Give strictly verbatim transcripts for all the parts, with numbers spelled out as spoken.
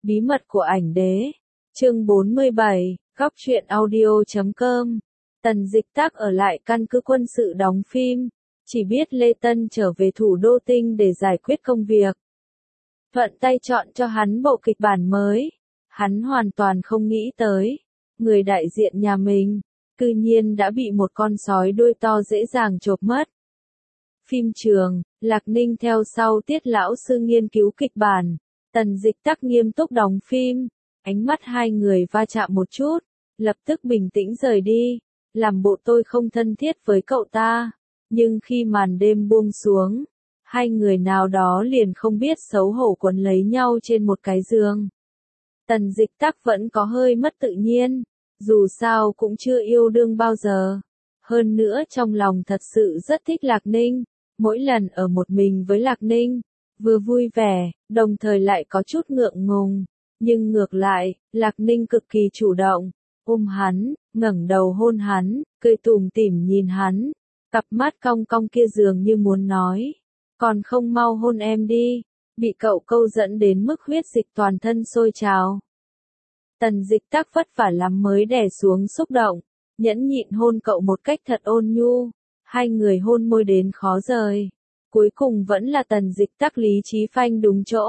Bí mật của ảnh đế. Chương bốn mươi bảy, góc truyện audio chấm com. Tần Dịch Tắc ở lại căn cứ quân sự đóng phim, chỉ biết Lê Tân trở về thủ đô Tinh để giải quyết công việc. Thuận tay chọn cho hắn bộ kịch bản mới. Hắn hoàn toàn không nghĩ tới, người đại diện nhà mình, cư nhiên đã bị một con sói đuôi to dễ dàng chộp mất. Phim trường, Lạc Ninh theo sau Tiết lão sư nghiên cứu kịch bản, Tần Dịch Tắc nghiêm túc đóng phim, ánh mắt hai người va chạm một chút, lập tức bình tĩnh rời đi, làm bộ tôi không thân thiết với cậu ta, nhưng khi màn đêm buông xuống, hai người nào đó liền không biết xấu hổ quấn lấy nhau trên một cái giường. Tần Dịch Tắc vẫn có hơi mất tự nhiên, dù sao cũng chưa yêu đương bao giờ. Hơn nữa trong lòng thật sự rất thích Lạc Ninh, mỗi lần ở một mình với Lạc Ninh, vừa vui vẻ, đồng thời lại có chút ngượng ngùng. Nhưng ngược lại, Lạc Ninh cực kỳ chủ động, ôm hắn, ngẩng đầu hôn hắn, cười tủm tỉm nhìn hắn, cặp mắt cong cong kia dường như muốn nói, còn không mau hôn em đi, bị cậu câu dẫn đến mức huyết dịch toàn thân sôi trào. Tần Dịch Tắc vất vả lắm mới đè xuống xúc động, nhẫn nhịn hôn cậu một cách thật ôn nhu, hai người hôn môi đến khó rời. Cuối cùng vẫn là Tần Dịch Tắc lý trí phanh đúng chỗ.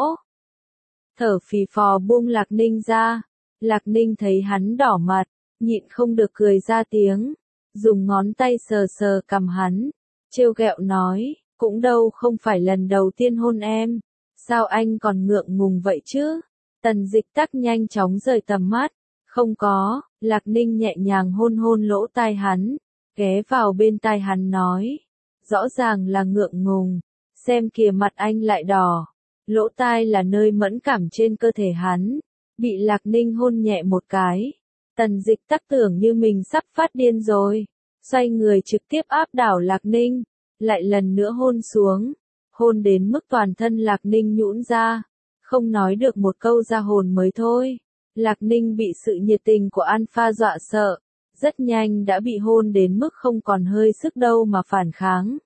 Thở phì phò buông Lạc Ninh ra, Lạc Ninh thấy hắn đỏ mặt, nhịn không được cười ra tiếng, dùng ngón tay sờ sờ cằm hắn, trêu ghẹo nói, cũng đâu không phải lần đầu tiên hôn em, sao anh còn ngượng ngùng vậy chứ? Tần Dịch Tắc nhanh chóng rời tầm mắt, không có, Lạc Ninh nhẹ nhàng hôn hôn lỗ tai hắn, ghé vào bên tai hắn nói, rõ ràng là ngượng ngùng, xem kìa mặt anh lại đỏ, lỗ tai là nơi mẫn cảm trên cơ thể hắn, bị Lạc Ninh hôn nhẹ một cái, Tần Dịch Tắc tưởng như mình sắp phát điên rồi, xoay người trực tiếp áp đảo Lạc Ninh, lại lần nữa hôn xuống, hôn đến mức toàn thân Lạc Ninh nhũn ra, không nói được một câu ra hồn mới thôi. Lạc Ninh bị sự nhiệt tình của Alpha dọa sợ, rất nhanh đã bị hôn đến mức không còn hơi sức đâu mà phản kháng.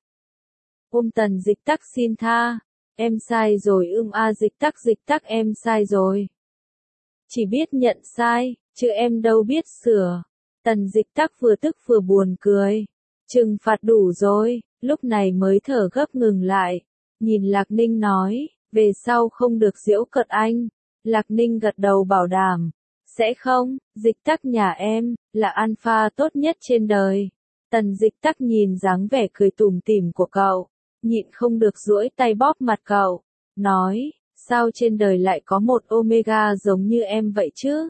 Ôm Tần Dịch Tắc xin tha, em sai rồi ưm a Dịch Tắc Dịch Tắc em sai rồi. Chỉ biết nhận sai, chứ em đâu biết sửa. Tần Dịch Tắc vừa tức vừa buồn cười, trừng phạt đủ rồi, lúc này mới thở gấp ngừng lại, nhìn Lạc Ninh nói, về sau không được giễu cợt anh. Lạc Ninh gật đầu bảo đảm, sẽ không, Dịch Tắc nhà em, là Alpha tốt nhất trên đời. Tần Dịch Tắc nhìn dáng vẻ cười tủm tỉm của cậu, nhịn không được duỗi tay bóp mặt cậu, nói, sao trên đời lại có một Omega giống như em vậy chứ?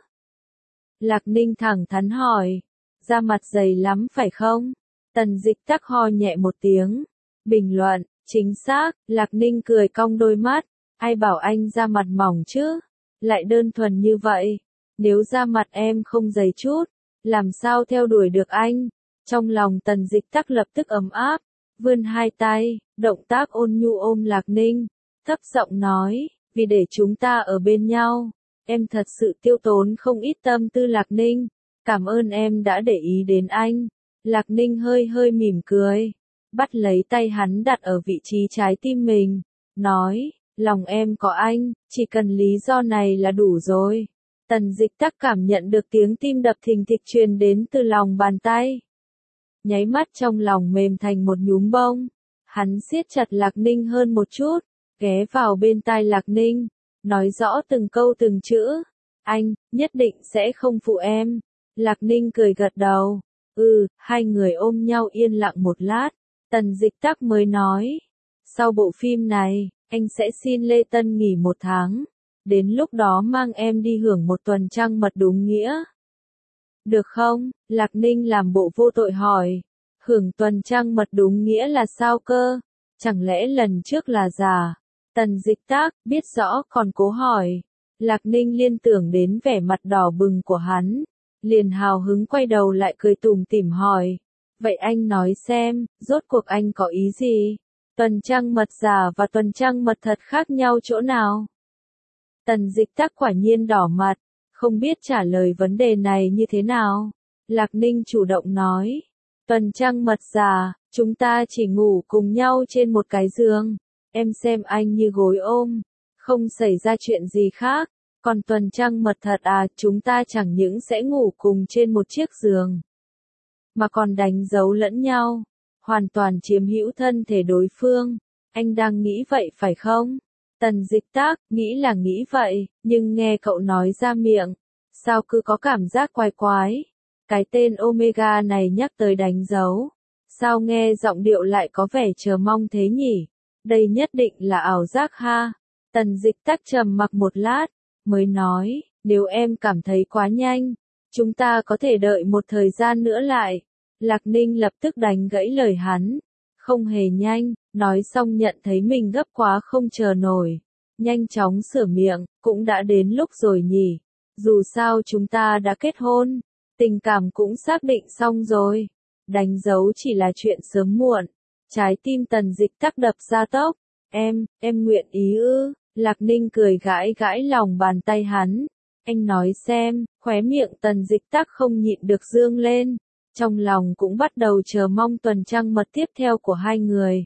Lạc Ninh thẳng thắn hỏi, da mặt dày lắm phải không? Tần Dịch Tắc ho nhẹ một tiếng, bình luận, chính xác, Lạc Ninh cười cong đôi mắt, ai bảo anh da mặt mỏng chứ? Lại đơn thuần như vậy, nếu da mặt em không dày chút, làm sao theo đuổi được anh? Trong lòng Tần Dịch Tắc lập tức ấm áp, vươn hai tay, động tác ôn nhu ôm Lạc Ninh, thấp giọng nói, vì để chúng ta ở bên nhau, em thật sự tiêu tốn không ít tâm tư Lạc Ninh, cảm ơn em đã để ý đến anh. Lạc Ninh hơi hơi mỉm cười, bắt lấy tay hắn đặt ở vị trí trái tim mình, nói, lòng em có anh, chỉ cần lý do này là đủ rồi. Tần Dịch Tắc cảm nhận được tiếng tim đập thình thịch truyền đến từ lòng bàn tay. Nháy mắt trong lòng mềm thành một nhúm bông, hắn siết chặt Lạc Ninh hơn một chút, ghé vào bên tai Lạc Ninh, nói rõ từng câu từng chữ, anh, nhất định sẽ không phụ em. Lạc Ninh cười gật đầu, ừ, hai người ôm nhau yên lặng một lát, Tần Dịch Tắc mới nói, sau bộ phim này, anh sẽ xin Lê Tân nghỉ một tháng, đến lúc đó mang em đi hưởng một tuần trăng mật đúng nghĩa. Được không? Lạc Ninh làm bộ vô tội hỏi, hưởng tuần trăng mật đúng nghĩa là sao cơ? Chẳng lẽ lần trước là giả? Tần Dịch Tắc biết rõ còn cố hỏi. Lạc Ninh liên tưởng đến vẻ mặt đỏ bừng của hắn, liền hào hứng quay đầu lại cười tủm tỉm hỏi, vậy anh nói xem, rốt cuộc anh có ý gì? Tuần trăng mật giả và tuần trăng mật thật khác nhau chỗ nào? Tần Dịch Tắc quả nhiên đỏ mặt, không biết trả lời vấn đề này như thế nào. Lạc Ninh chủ động nói, tuần trăng mật giả, chúng ta chỉ ngủ cùng nhau trên một cái giường, em xem anh như gối ôm, không xảy ra chuyện gì khác. Còn tuần trăng mật thật à, chúng ta chẳng những sẽ ngủ cùng trên một chiếc giường, mà còn đánh dấu lẫn nhau, hoàn toàn chiếm hữu thân thể đối phương. Anh đang nghĩ vậy phải không? Tần Dịch Tác, nghĩ là nghĩ vậy, nhưng nghe cậu nói ra miệng, sao cứ có cảm giác quái quái. Cái tên Omega này nhắc tới đánh dấu, sao nghe giọng điệu lại có vẻ chờ mong thế nhỉ? Đây nhất định là ảo giác ha. Tần Dịch Tác trầm mặc một lát, mới nói, nếu em cảm thấy quá nhanh, chúng ta có thể đợi một thời gian nữa lại. Lạc Ninh lập tức đánh gãy lời hắn, không hề nhanh, nói xong nhận thấy mình gấp quá không chờ nổi. Nhanh chóng sửa miệng, cũng đã đến lúc rồi nhỉ, dù sao chúng ta đã kết hôn, tình cảm cũng xác định xong rồi. Đánh dấu chỉ là chuyện sớm muộn. Trái tim Tần Dịch Tác đập ra tốc. Em, em nguyện ý ư? Lạc Ninh cười gãi gãi lòng bàn tay hắn. Anh nói xem, khóe miệng Tần Dịch Tác không nhịn được dương lên. Trong lòng cũng bắt đầu chờ mong tuần trăng mật tiếp theo của hai người.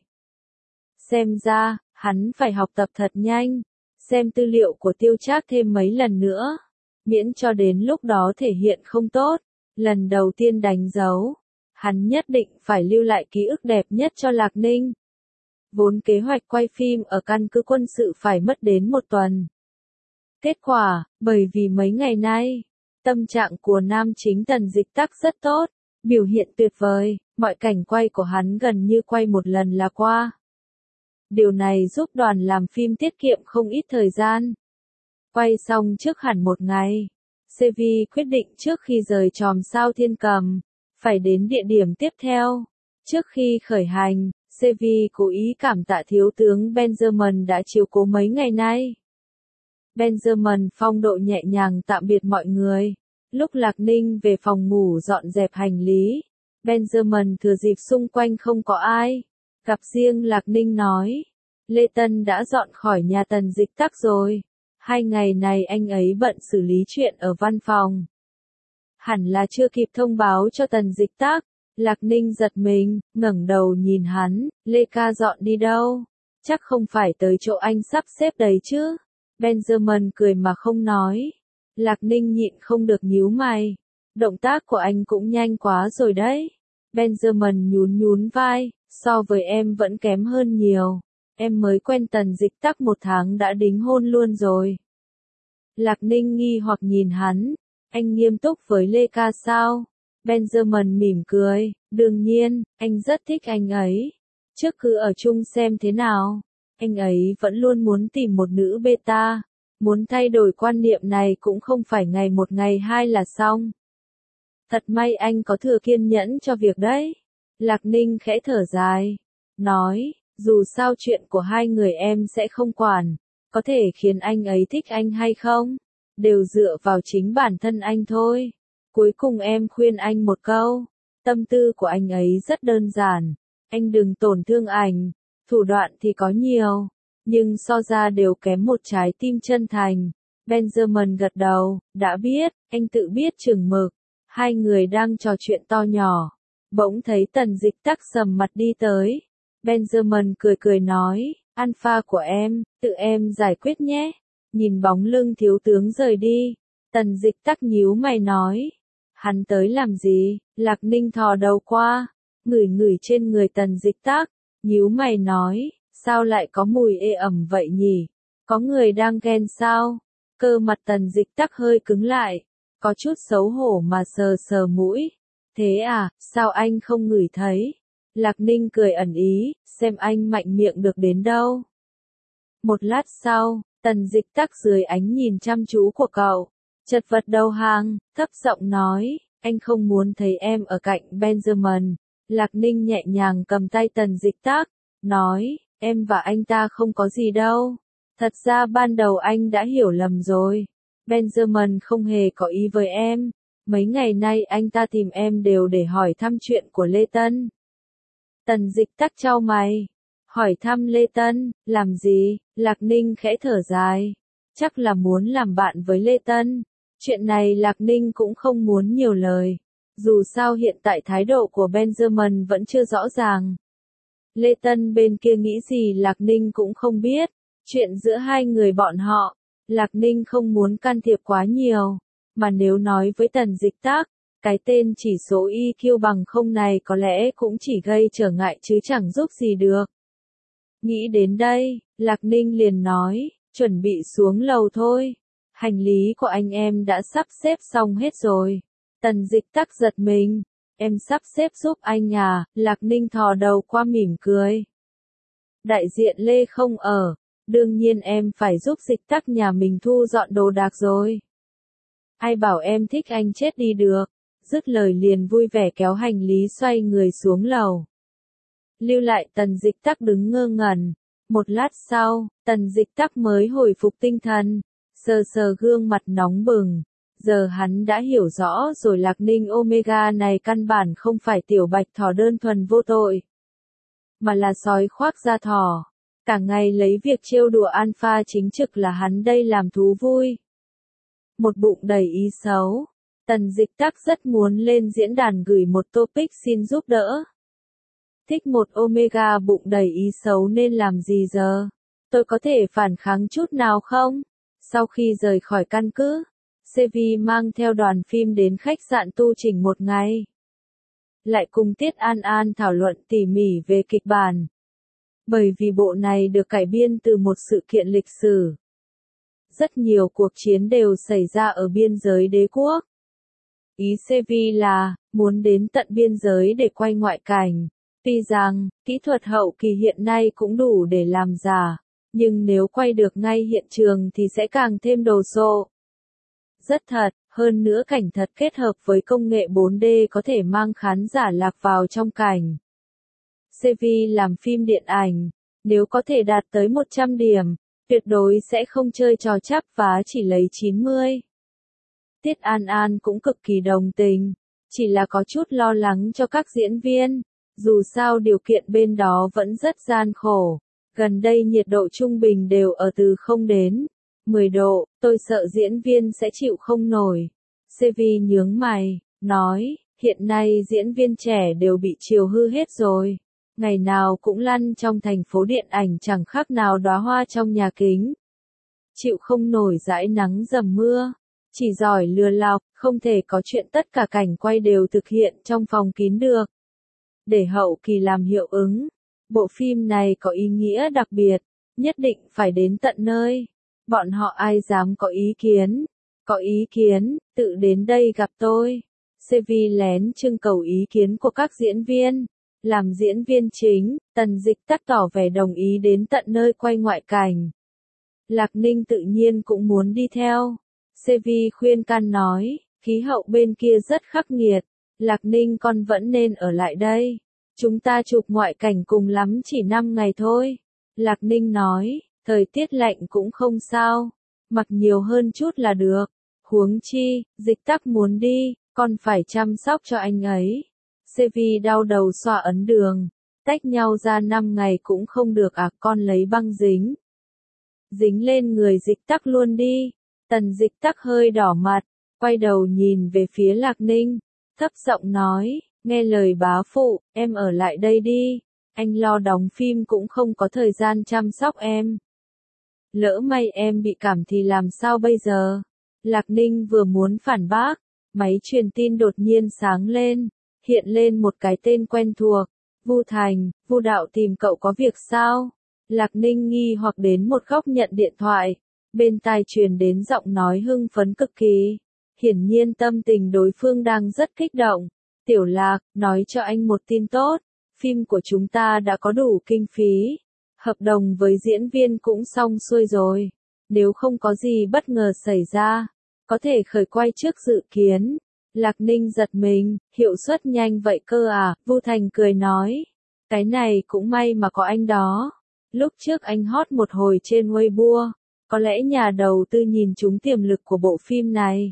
Xem ra, hắn phải học tập thật nhanh. Xem tư liệu của Tiêu Trác thêm mấy lần nữa. Miễn cho đến lúc đó thể hiện không tốt. Lần đầu tiên đánh dấu, hắn nhất định phải lưu lại ký ức đẹp nhất cho Lạc Ninh. Vốn kế hoạch quay phim ở căn cứ quân sự phải mất đến một tuần. Kết quả, bởi vì mấy ngày nay, tâm trạng của nam chính Tần Dịch Tác rất tốt, biểu hiện tuyệt vời, mọi cảnh quay của hắn gần như quay một lần là qua. Điều này giúp đoàn làm phim tiết kiệm không ít thời gian. Quay xong trước hẳn một ngày, xê vê quyết định trước khi rời chòm sao Thiên Cầm, phải đến địa điểm tiếp theo. Trước khi khởi hành, xê vê cố ý cảm tạ thiếu tướng Benjamin đã chiếu cố mấy ngày nay. Benjamin phong độ nhẹ nhàng tạm biệt mọi người. Lúc Lạc Ninh về phòng ngủ dọn dẹp hành lý, Benjamin thừa dịp xung quanh không có ai. Gặp riêng Lạc Ninh nói, Lê Tân đã dọn khỏi nhà Tần Dịch Tác rồi. Hai ngày này anh ấy bận xử lý chuyện ở văn phòng. Hẳn là chưa kịp thông báo cho Tần Dịch Tác. Lạc Ninh giật mình, ngẩng đầu nhìn hắn, Lê ca dọn đi đâu? Chắc không phải tới chỗ anh sắp xếp đấy chứ? Benjamin cười mà không nói. Lạc Ninh nhịn không được nhíu mày. Động tác của anh cũng nhanh quá rồi đấy. Benjamin nhún nhún vai, so với em vẫn kém hơn nhiều. Em mới quen Tần Dịch Tác một tháng đã đính hôn luôn rồi. Lạc Ninh nghi hoặc nhìn hắn. Anh nghiêm túc với Lê ca sao? Benjamin mỉm cười, đương nhiên, anh rất thích anh ấy. Trước cứ ở chung xem thế nào. Anh ấy vẫn luôn muốn tìm một nữ beta. Muốn thay đổi quan niệm này cũng không phải ngày một ngày hai là xong. Thật may anh có thừa kiên nhẫn cho việc đấy. Lạc Ninh khẽ thở dài. Nói, dù sao chuyện của hai người em sẽ không quản. Có thể khiến anh ấy thích anh hay không? Đều dựa vào chính bản thân anh thôi. Cuối cùng em khuyên anh một câu. Tâm tư của anh ấy rất đơn giản. Anh đừng tổn thương ảnh. Thủ đoạn thì có nhiều. Nhưng so ra đều kém một trái tim chân thành. Benjamin gật đầu, đã biết, anh tự biết chừng mực. Hai người đang trò chuyện to nhỏ. Bỗng thấy Tần Dịch Tác sầm mặt đi tới. Benjamin cười cười nói, Alpha của em, tự em giải quyết nhé. Nhìn bóng lưng thiếu tướng rời đi. Tần Dịch Tác nhíu mày nói. Hắn tới làm gì? Lạc Ninh thò đầu qua. Ngửi ngửi trên người Tần Dịch Tác. Nhíu mày nói. Sao lại có mùi ê ẩm vậy nhỉ? Có người đang ghen sao? Cơ mặt Tần Dịch Tác hơi cứng lại. Có chút xấu hổ mà sờ sờ mũi. Thế à, sao anh không ngửi thấy? Lạc Ninh cười ẩn ý, xem anh mạnh miệng được đến đâu. Một lát sau, Tần Dịch Tác dưới ánh nhìn chăm chú của cậu, chật vật đầu hàng, thấp giọng nói, anh không muốn thấy em ở cạnh Benjamin. Lạc Ninh nhẹ nhàng cầm tay Tần Dịch Tác, nói, em và anh ta không có gì đâu. Thật ra ban đầu anh đã hiểu lầm rồi. Benjamin không hề có ý với em. Mấy ngày nay anh ta tìm em đều để hỏi thăm chuyện của Lê Tân. Tần Dịch Tác chau mày. Hỏi thăm Lê Tân, làm gì? Lạc Ninh khẽ thở dài. Chắc là muốn làm bạn với Lê Tân. Chuyện này Lạc Ninh cũng không muốn nhiều lời. Dù sao hiện tại thái độ của Benjamin vẫn chưa rõ ràng. Lê Tân bên kia nghĩ gì Lạc Ninh cũng không biết. Chuyện giữa hai người bọn họ, Lạc Ninh không muốn can thiệp quá nhiều, mà nếu nói với Tần Dịch Tắc, cái tên chỉ số i kiu bằng không này có lẽ cũng chỉ gây trở ngại chứ chẳng giúp gì được. Nghĩ đến đây, Lạc Ninh liền nói, chuẩn bị xuống lầu thôi. Hành lý của anh em đã sắp xếp xong hết rồi. Tần Dịch Tắc giật mình. Em sắp xếp giúp anh à? Lạc Ninh thò đầu qua mỉm cười. Đại diện Lê không ở. Đương nhiên em phải giúp Dịch Tắc nhà mình thu dọn đồ đạc rồi. Ai bảo em thích anh chết đi được. Dứt lời liền vui vẻ kéo hành lý xoay người xuống lầu. Lưu lại Tần Dịch Tắc đứng ngơ ngẩn. Một lát sau, Tần Dịch Tắc mới hồi phục tinh thần, sờ sờ gương mặt nóng bừng. Giờ hắn đã hiểu rõ rồi, Lạc Ninh Omega này căn bản không phải tiểu bạch thỏ đơn thuần vô tội, mà là sói khoác da thỏ. Cả ngày lấy việc trêu đùa alpha chính trực là hắn đây làm thú vui. Một bụng đầy ý xấu, Tần Dịch Tắc rất muốn lên diễn đàn gửi một topic xin giúp đỡ. Thích một Omega bụng đầy ý xấu nên làm gì giờ? Tôi có thể phản kháng chút nào không? Sau khi rời khỏi căn cứ, Sevi mang theo đoàn phim đến khách sạn tu chỉnh một ngày. Lại cùng Tiết An An thảo luận tỉ mỉ về kịch bản. Bởi vì bộ này được cải biên từ một sự kiện lịch sử. Rất nhiều cuộc chiến đều xảy ra ở biên giới đế quốc. Ý Sevi là, muốn đến tận biên giới để quay ngoại cảnh. Tuy rằng, kỹ thuật hậu kỳ hiện nay cũng đủ để làm giả, nhưng nếu quay được ngay hiện trường thì sẽ càng thêm đồ sộ. Rất thật, hơn nữa cảnh thật kết hợp với công nghệ bốn D có thể mang khán giả lạc vào trong cảnh. Sevi làm phim điện ảnh, nếu có thể đạt tới một trăm điểm, tuyệt đối sẽ không chơi trò chắp vá chỉ lấy chín mươi. Tiết An An cũng cực kỳ đồng tình, chỉ là có chút lo lắng cho các diễn viên. Dù sao điều kiện bên đó vẫn rất gian khổ, gần đây nhiệt độ trung bình đều ở từ không đến mười độ, tôi sợ diễn viên sẽ chịu không nổi. Sevi nhướng mày, nói, hiện nay diễn viên trẻ đều bị chiều hư hết rồi, ngày nào cũng lăn trong thành phố điện ảnh chẳng khác nào đóa hoa trong nhà kính. Chịu không nổi dãi nắng dầm mưa, chỉ giỏi lừa lọc, không thể có chuyện tất cả cảnh quay đều thực hiện trong phòng kín được. Để hậu kỳ làm hiệu ứng, bộ phim này có ý nghĩa đặc biệt, nhất định phải đến tận nơi. Bọn họ ai dám có ý kiến? Có ý kiến, tự đến đây gặp tôi. Sevi lén trưng cầu ý kiến của các diễn viên. Làm diễn viên chính, Tần Dịch Tắc tỏ vẻ đồng ý đến tận nơi quay ngoại cảnh. Lạc Ninh tự nhiên cũng muốn đi theo. Sevi khuyên can nói, khí hậu bên kia rất khắc nghiệt. Lạc Ninh con vẫn nên ở lại đây. Chúng ta chụp ngoại cảnh cùng lắm chỉ năm ngày thôi. Lạc Ninh nói, thời tiết lạnh cũng không sao. Mặc nhiều hơn chút là được. Huống chi, Dịch Tắc muốn đi, con phải chăm sóc cho anh ấy. Sevi đau đầu xoa ấn đường. Tách nhau ra năm ngày cũng không được à, con lấy băng dính. Dính lên người Dịch Tắc luôn đi. Tần Dịch Tắc hơi đỏ mặt, quay đầu nhìn về phía Lạc Ninh, thấp giọng nói, nghe lời bá phụ, em ở lại đây đi, anh lo đóng phim cũng không có thời gian chăm sóc em. Lỡ may em bị cảm thì làm sao bây giờ? Lạc Ninh vừa muốn phản bác, máy truyền tin đột nhiên sáng lên, hiện lên một cái tên quen thuộc, Vu Thành, Vu đạo tìm cậu có việc sao? Lạc Ninh nghi hoặc đến một góc nhận điện thoại, bên tai truyền đến giọng nói hưng phấn cực kỳ. Hiển nhiên tâm tình đối phương đang rất kích động. Tiểu Lạc, nói cho anh một tin tốt, phim của chúng ta đã có đủ kinh phí. Hợp đồng với diễn viên cũng xong xuôi rồi. Nếu không có gì bất ngờ xảy ra, có thể khởi quay trước dự kiến. Lạc Ninh giật mình, hiệu suất nhanh vậy cơ à, Vu Thành cười nói. Cái này cũng may mà có anh đó. Lúc trước anh hot một hồi trên Weibo, có lẽ nhà đầu tư nhìn trúng tiềm lực của bộ phim này,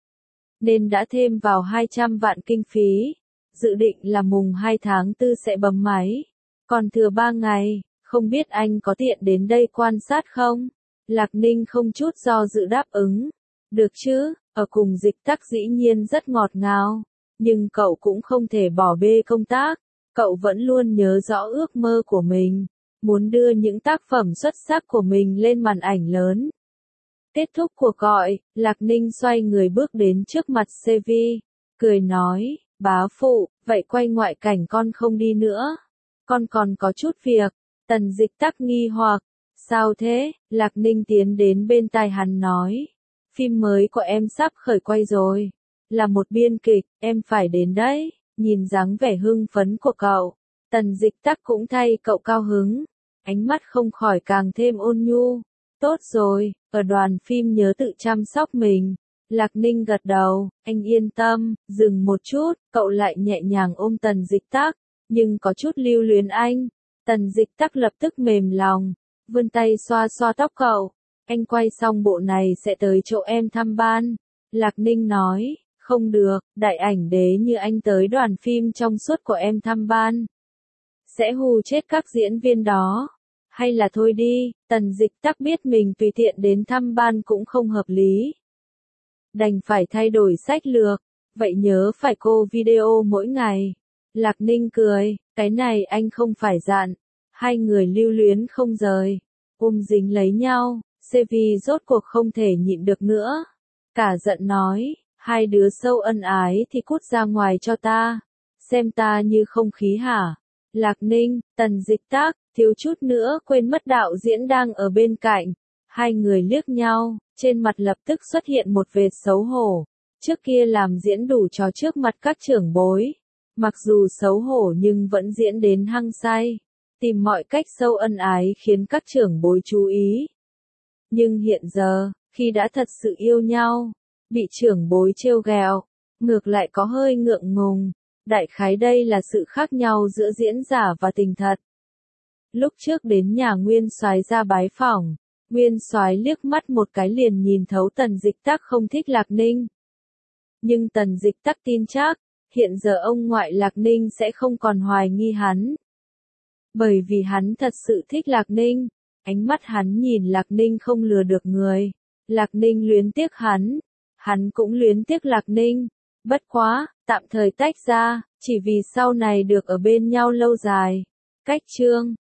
nên đã thêm vào hai trăm vạn kinh phí. Dự định là mùng hai tháng tư sẽ bấm máy. Còn thừa ba ngày, không biết anh có tiện đến đây quan sát không? Lạc Ninh không chút do dự đáp ứng. Được chứ, ở cùng Dịch Tắc dĩ nhiên rất ngọt ngào. Nhưng cậu cũng không thể bỏ bê công tác. Cậu vẫn luôn nhớ rõ ước mơ của mình. Muốn đưa những tác phẩm xuất sắc của mình lên màn ảnh lớn. Kết thúc cuộc gọi, Lạc Ninh xoay người bước đến trước mặt Sevi, cười nói, bá phụ, vậy quay ngoại cảnh con không đi nữa. Con còn có chút việc. Tần Dịch Tắc nghi hoặc, sao thế? Lạc Ninh tiến đến bên tai hắn nói, phim mới của em sắp khởi quay rồi, là một biên kịch, em phải đến đấy. Nhìn dáng vẻ hưng phấn của cậu, Tần Dịch Tắc cũng thay cậu cao hứng, ánh mắt không khỏi càng thêm ôn nhu. Tốt rồi, ở đoàn phim nhớ tự chăm sóc mình. Lạc Ninh gật đầu, anh yên tâm. Dừng một chút, cậu lại nhẹ nhàng ôm Tần Dịch Tắc, nhưng có chút lưu luyến anh. Tần Dịch Tắc lập tức mềm lòng, vươn tay xoa xoa tóc cậu. Anh quay xong bộ này sẽ tới chỗ em thăm ban. Lạc Ninh nói, không được, đại ảnh đế như anh tới đoàn phim trong suốt của em thăm ban, sẽ hù chết các diễn viên đó. Hay là thôi đi. Tần Dịch Tắc biết mình tùy tiện đến thăm ban cũng không hợp lý, đành phải thay đổi sách lược. Vậy nhớ phải call video mỗi ngày. Lạc Ninh cười, cái này anh không phải dặn. Hai người lưu luyến không rời, ôm dính lấy nhau. Sevi rốt cuộc không thể nhịn được nữa, cả giận nói, hai đứa sâu ân ái thì cút ra ngoài cho ta, xem ta như không khí hả? Lạc Ninh, Tần Dịch Tắc, thiếu chút nữa quên mất đạo diễn đang ở bên cạnh. Hai người liếc nhau, trên mặt lập tức xuất hiện một vệt xấu hổ. Trước kia làm diễn đủ trò trước mặt các trưởng bối, mặc dù xấu hổ nhưng vẫn diễn đến hăng say, tìm mọi cách sâu ân ái khiến các trưởng bối chú ý. Nhưng hiện giờ, khi đã thật sự yêu nhau, bị trưởng bối trêu ghẹo, ngược lại có hơi ngượng ngùng. Đại khái đây là sự khác nhau giữa diễn giả và tình thật. Lúc trước đến nhà Nguyên Soái ra bái phỏng, Nguyên Soái liếc mắt một cái liền nhìn thấu Tần Dịch Tắc không thích Lạc Ninh. Nhưng Tần Dịch Tắc tin chắc, hiện giờ ông ngoại Lạc Ninh sẽ không còn hoài nghi hắn. Bởi vì hắn thật sự thích Lạc Ninh, ánh mắt hắn nhìn Lạc Ninh không lừa được người. Lạc Ninh luyến tiếc hắn, hắn cũng luyến tiếc Lạc Ninh. Bất quá, tạm thời tách ra, chỉ vì sau này được ở bên nhau lâu dài. Cách chương